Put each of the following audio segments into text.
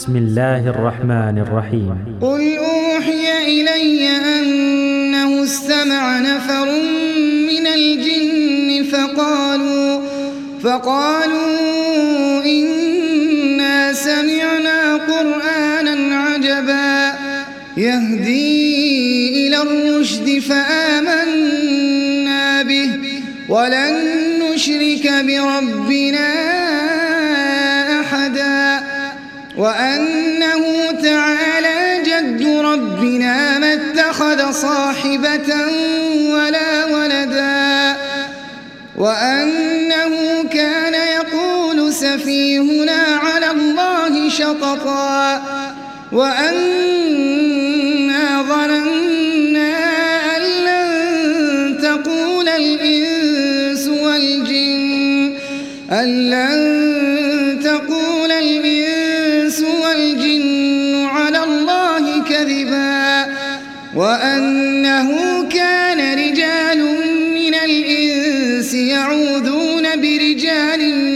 بسم الله الرحمن الرحيم. قل أوحي إلي أنه استمع نفر من الجن فقالوا إنا سمعنا قرآنا عجبا يهدي إلى الرشد فآمنا به ولن نشرك بربنا أحدا وأنه تعالى جد ربنا ما اتخذ صاحبة ولا ولدا وأنه كان يقول سفيهنا على الله شططا وأنا ظننا أن لن تقول الإنس والجن على الله كذبا وأنه كان رجال من الإنس يعوذون برجال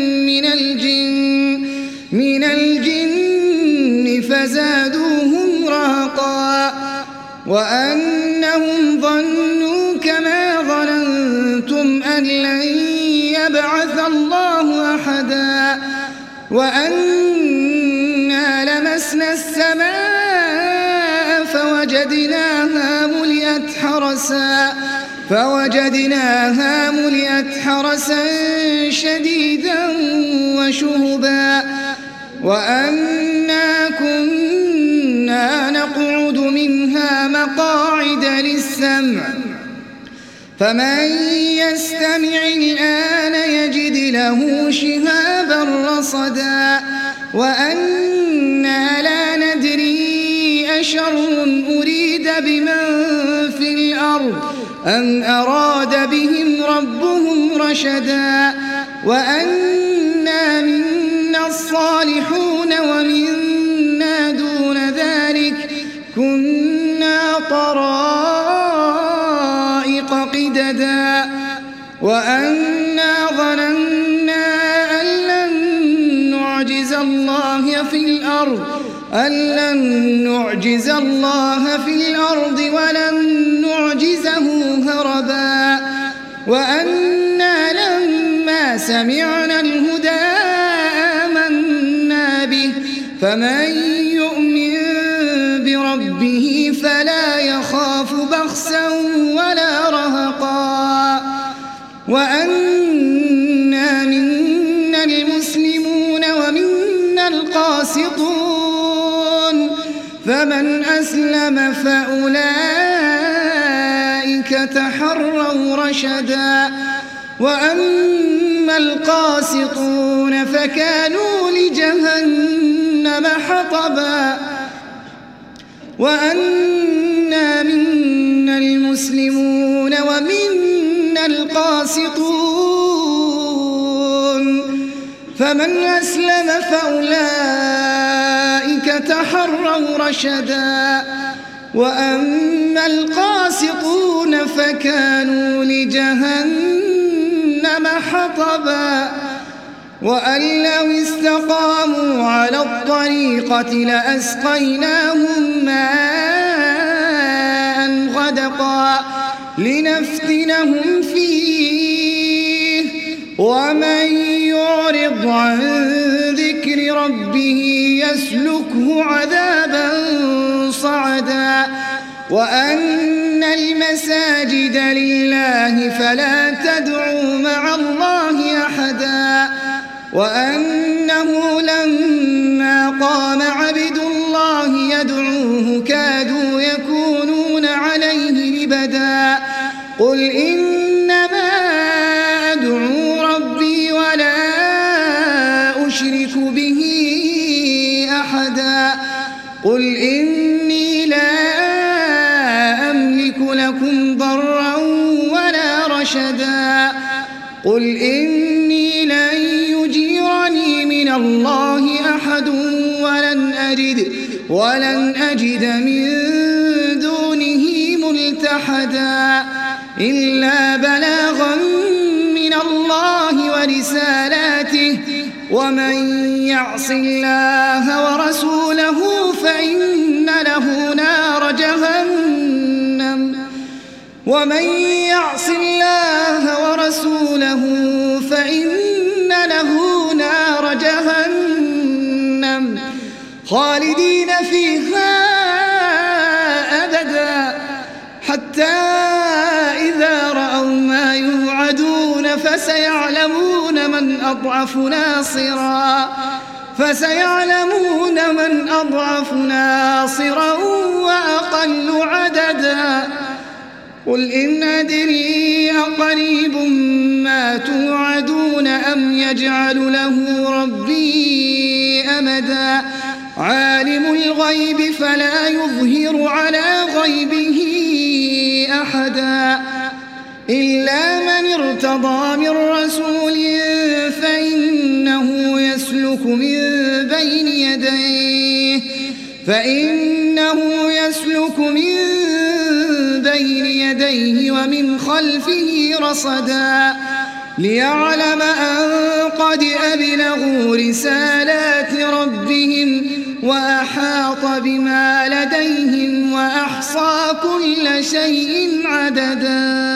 من الجن فزادوهم رهقا وأنهم ظنوا كما ظننتم أن لن يبعث الله أحدا وأنا لمسنا السماء فوجدناها ملئت حرسا شديدا وشهبا وأنا كنا نقعد منها مقاعد للسمع فمن يستمع الآن يجد له شهابا رصدا وأنا لا ندري أشر أريد بمن في الأرض أم أراد بهم ربهم رشدا وأنا منا الصالحون ومنا دون ذلك كنا طرائق قددا وأنا ظننا أن لن نعجز الله في الأرض ولن نعجزه هربا وأنا لما سمعنا الهدى آمنا به فمن يؤمن بربه فلا يخاف بخسا ولا رهقا وأنا منا المسلمون ومنا القاسطون فمن أسلم فأولئك تحروا رشدا وأما القاسطون فكانوا لجهنم حطبا وأنا منا المسلمون ومنا القاسطون فمن أسلم فأولئك تحروا رشدا وأما القاسطون فكانوا لجهنم حطبا وأن لو استقاموا على الطريقة لأسقيناهم ماء غدقا لنفتنهم فيه ومن يعرض عن ذكر ربه يسلكه عذابا صعدا وأن المساجد لله فلا تدعوا مع الله أحدا وأنه لما قام عبد الله يدعوه كادوا يكونون عليه لبدا قل إنما أدعو ربي ولا أشرك به أحدا قل إني لا أملك لكم ضرا ولا رشدا قل إني لن يجيرني من الله أحد ولن أجد من دونه ملتحدا إلا بلاغا من الله ورسالاته ومن يعص الله ورسوله فإن له نار جهنم خالدين فيها أبدا حتى إذا رأوا ما يوعدون فسيعلمون من أضعف ناصرا وأقل عددا قل إن أدري أقريب ما توعدون أم يجعل له ربي أمدا عالم الغيب فلا يظهر على غيبه أحدا إلا من ارتضى من رسول فإنه يسلك من بين يديه ومن خلفه رصدا ليعلم أن قد أبلغوا رسالات ربهم وأحاط بما لديهم وأحصى كل شيء عددا.